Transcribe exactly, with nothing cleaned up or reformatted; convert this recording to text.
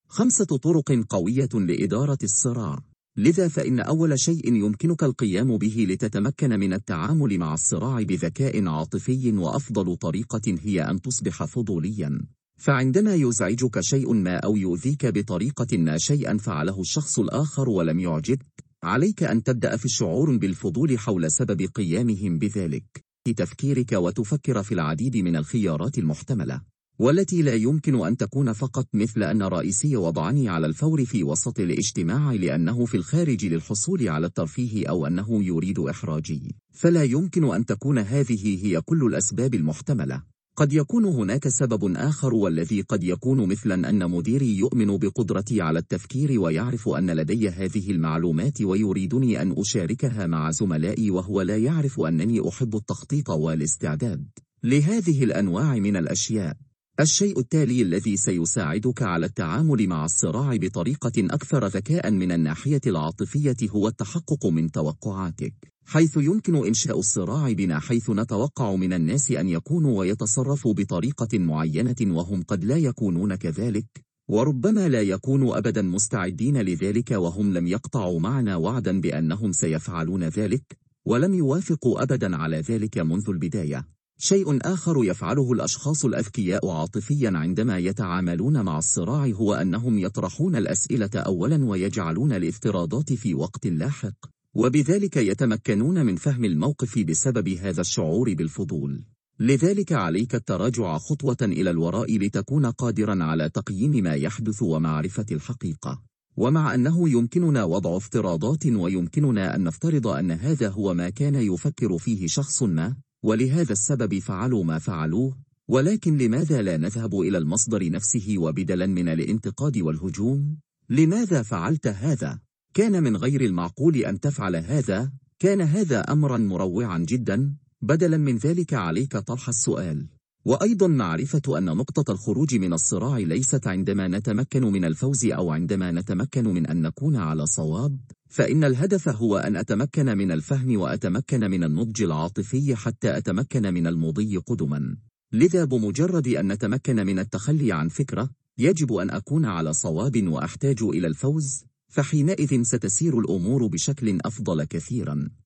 خمسة طرق قوية لإدارة الصراع. لذا فإن أول شيء يمكنك القيام به لتتمكن من التعامل مع الصراع بذكاء عاطفي، وأفضل طريقة هي أن تصبح فضوليا. فعندما يزعجك شيء ما أو يؤذيك بطريقة ما شيئا فعله الشخص الآخر ولم يعجبك، عليك أن تبدأ في الشعور بالفضول حول سبب قيامهم بذلك في تفكيرك، وتفكر في العديد من الخيارات المحتملة والتي لا يمكن أن تكون فقط مثل أن رئيسي وضعني على الفور في وسط الاجتماع لأنه في الخارج للحصول على الترفيه، أو أنه يريد إحراجي. فلا يمكن أن تكون هذه هي كل الأسباب المحتملة. قد يكون هناك سبب آخر، والذي قد يكون مثلا أن مديري يؤمن بقدرتي على التفكير ويعرف أن لدي هذه المعلومات ويريدني أن أشاركها مع زملائي، وهو لا يعرف أنني أحب التخطيط والاستعداد لهذه الأنواع من الأشياء. الشيء التالي الذي سيساعدك على التعامل مع الصراع بطريقة أكثر ذكاء من الناحية العاطفية هو التحقق من توقعاتك، حيث يمكن إنشاء الصراع بنا، حيث نتوقع من الناس أن يكونوا ويتصرفوا بطريقة معينة وهم قد لا يكونون كذلك، وربما لا يكونوا أبدا مستعدين لذلك، وهم لم يقطعوا معنا وعدا بأنهم سيفعلون ذلك ولم يوافقوا أبدا على ذلك منذ البداية. شيء آخر يفعله الأشخاص الأذكياء عاطفيا عندما يتعاملون مع الصراع هو أنهم يطرحون الأسئلة أولا ويجعلون الافتراضات في وقت لاحق، وبذلك يتمكنون من فهم الموقف بسبب هذا الشعور بالفضول. لذلك عليك التراجع خطوة إلى الوراء لتكون قادرا على تقييم ما يحدث ومعرفة الحقيقة. ومع أنه يمكننا وضع افتراضات ويمكننا أن نفترض أن هذا هو ما كان يفكر فيه شخص ما، ولهذا السبب فعلوا ما فعلوه، ولكن لماذا لا نذهب إلى المصدر نفسه وبدلا من الانتقاد والهجوم؟ لماذا فعلت هذا؟ كان من غير المعقول أن تفعل هذا، كان هذا أمرا مروعا جدا. بدلا من ذلك عليك طرح السؤال، وأيضا معرفة أن نقطة الخروج من الصراع ليست عندما نتمكن من الفوز أو عندما نتمكن من أن نكون على صواب، فإن الهدف هو أن أتمكن من الفهم وأتمكن من النضج العاطفي حتى أتمكن من المضي قدما. لذا بمجرد أن نتمكن من التخلي عن فكرة يجب أن أكون على صواب وأحتاج إلى الفوز، فحينئذ ستسير الأمور بشكل أفضل كثيرا.